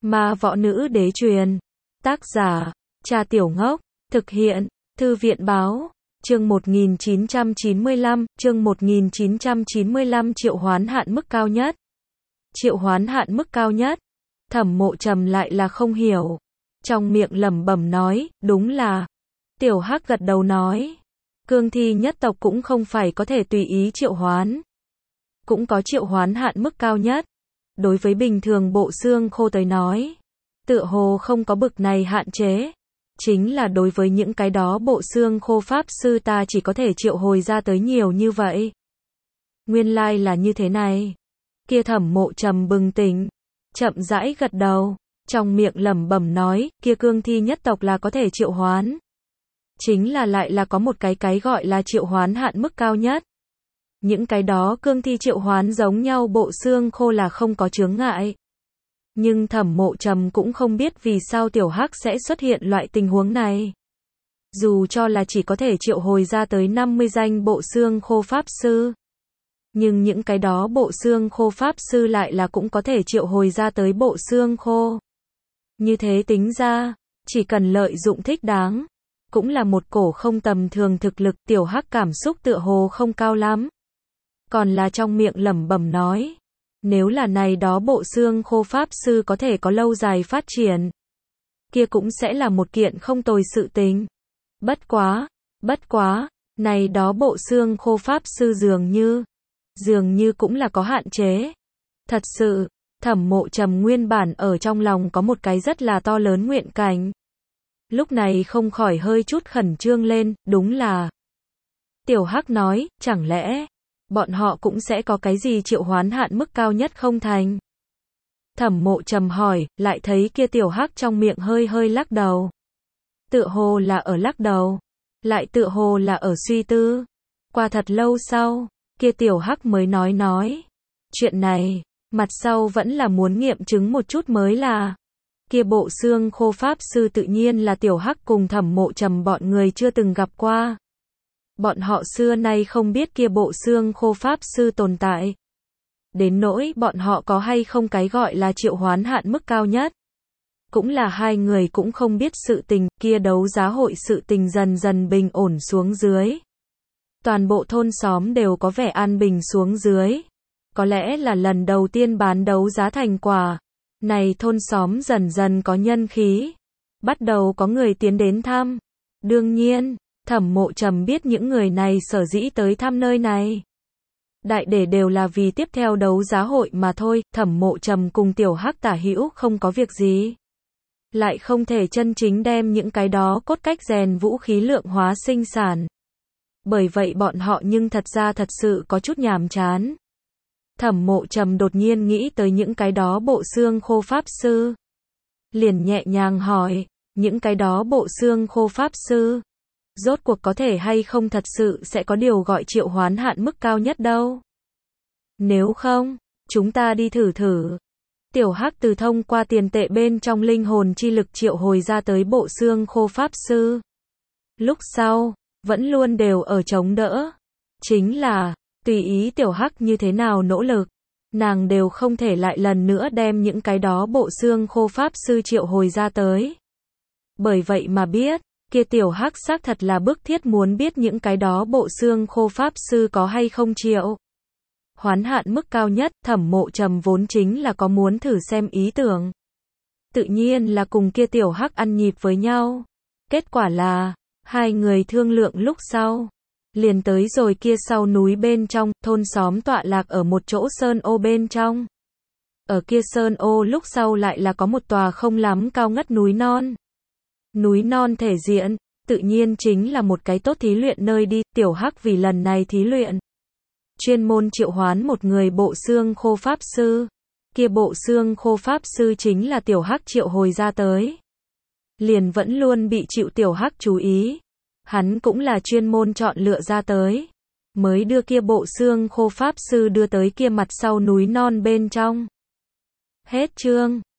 Ma võ nữ đế truyền. Tác giả, Cha Tiểu Ngốc. Thực hiện, Thư viện Báo. Chương 1995, triệu hoán hạn mức cao nhất. Triệu hoán hạn mức cao nhất. Thẩm Mộ Trầm lại là không hiểu. Trong miệng lẩm bẩm nói, đúng là. Tiểu Hắc gật đầu nói, cương thi nhất tộc cũng không phải có thể tùy ý triệu hoán. Cũng có triệu hoán hạn mức cao nhất. Đối với bình thường bộ xương khô tới nói, tựa hồ không có bực này hạn chế. Chính là đối với những cái đó bộ xương khô pháp sư ta chỉ có thể triệu hồi ra tới nhiều như vậy. Nguyên lai là như thế này. Kia Thẩm Mộ Trầm bừng tỉnh, chậm rãi gật đầu, trong miệng lẩm bẩm nói, kia cương thi nhất tộc là có thể triệu hoán. Chính là lại là có một cái gọi là triệu hoán hạn mức cao nhất. Những cái đó cương thi triệu hoán giống nhau bộ xương khô là không có chướng ngại. Nhưng Thẩm Mộ Trầm cũng không biết vì sao Tiểu Hắc sẽ xuất hiện loại tình huống này. Dù cho là chỉ có thể triệu hồi ra tới 50 danh bộ xương khô pháp sư. Nhưng những cái đó bộ xương khô pháp sư lại là cũng có thể triệu hồi ra tới bộ xương khô. Như thế tính ra, chỉ cần lợi dụng thích đáng, cũng là một cổ không tầm thường thực lực. Tiểu Hắc cảm xúc tựa hồ không cao lắm. Còn là trong miệng lẩm bẩm nói, nếu là này đó bộ xương khô pháp sư có thể có lâu dài phát triển, kia cũng sẽ là một kiện không tồi sự tình. Bất quá, này đó bộ xương khô pháp sư dường như cũng là có hạn chế. Thật sự, Thẩm Mộ Trầm nguyên bản ở trong lòng có một cái rất là to lớn nguyện cảnh. Lúc này không khỏi hơi chút khẩn trương lên, đúng là. Tiểu Hắc nói, chẳng lẽ bọn họ cũng sẽ có cái gì triệu hoán hạn mức cao nhất không thành? Thẩm Mộ Trầm hỏi, lại thấy kia Tiểu Hắc trong miệng hơi lắc đầu. Tựa hồ là ở lắc đầu, lại tựa hồ là ở suy tư. Qua thật lâu sau, kia Tiểu Hắc mới nói. Chuyện này, mặt sau vẫn là muốn nghiệm chứng một chút mới là. Kia bộ xương khô pháp sư tự nhiên là Tiểu Hắc cùng Thẩm Mộ Trầm bọn người chưa từng gặp qua. Bọn họ xưa nay không biết kia bộ xương khô pháp sư tồn tại. Đến nỗi bọn họ có hay không cái gọi là triệu hoán hạn mức cao nhất. Cũng là hai người cũng không biết sự tình. Kia đấu giá hội sự tình dần dần bình ổn xuống dưới. Toàn bộ thôn xóm đều có vẻ an bình xuống dưới. Có lẽ là lần đầu tiên bán đấu giá thành quả. Này thôn xóm dần dần có nhân khí. Bắt đầu có người tiến đến thăm. Đương nhiên, Thẩm Mộ Trầm biết những người này sở dĩ tới thăm nơi này. Đại để đều là vì tiếp theo đấu giá hội mà thôi. Thẩm Mộ Trầm cùng Tiểu Hắc tả hữu không có việc gì. Lại không thể chân chính đem những cái đó cốt cách rèn vũ khí lượng hóa sinh sản. Bởi vậy bọn họ nhưng thật ra thật sự có chút nhàm chán. Thẩm Mộ Trầm đột nhiên nghĩ tới những cái đó bộ xương khô pháp sư. Liền nhẹ nhàng hỏi, những cái đó bộ xương khô pháp sư, rốt cuộc có thể hay không thật sự sẽ có điều gọi triệu hoán hạn mức cao nhất đâu. Nếu không, chúng ta đi thử. Tiểu Hắc từ thông qua tiền tệ bên trong linh hồn chi lực triệu hồi ra tới bộ xương khô pháp sư. Lúc sau, vẫn luôn đều ở chống đỡ. Chính là, tùy ý Tiểu Hắc như thế nào nỗ lực, nàng đều không thể lại lần nữa đem những cái đó bộ xương khô pháp sư triệu hồi ra tới. Bởi vậy mà biết, kia Tiểu Hắc xác thật là bức thiết muốn biết những cái đó bộ xương khô pháp sư có hay không triệu hoán hạn mức cao nhất. Thẩm Mộ Trầm vốn chính là có muốn thử xem ý tưởng. Tự nhiên là cùng kia Tiểu Hắc ăn nhịp với nhau. Kết quả là, hai người thương lượng lúc sau, liền tới rồi kia sau núi bên trong. Thôn xóm tọa lạc ở một chỗ sơn ô bên trong. Ở kia sơn ô lúc sau lại là có một tòa không lắm cao ngất núi non. Núi non thể diện, tự nhiên chính là một cái tốt thí luyện nơi đi. Tiểu Hắc vì lần này thí luyện, chuyên môn triệu hoán một người bộ xương khô pháp sư. Kia bộ xương khô pháp sư chính là Tiểu Hắc triệu hồi ra tới. Liền vẫn luôn bị chịu Tiểu Hắc chú ý. Hắn cũng là chuyên môn chọn lựa ra tới, mới đưa kia bộ xương khô pháp sư đưa tới kia mặt sau núi non bên trong. Hết chương.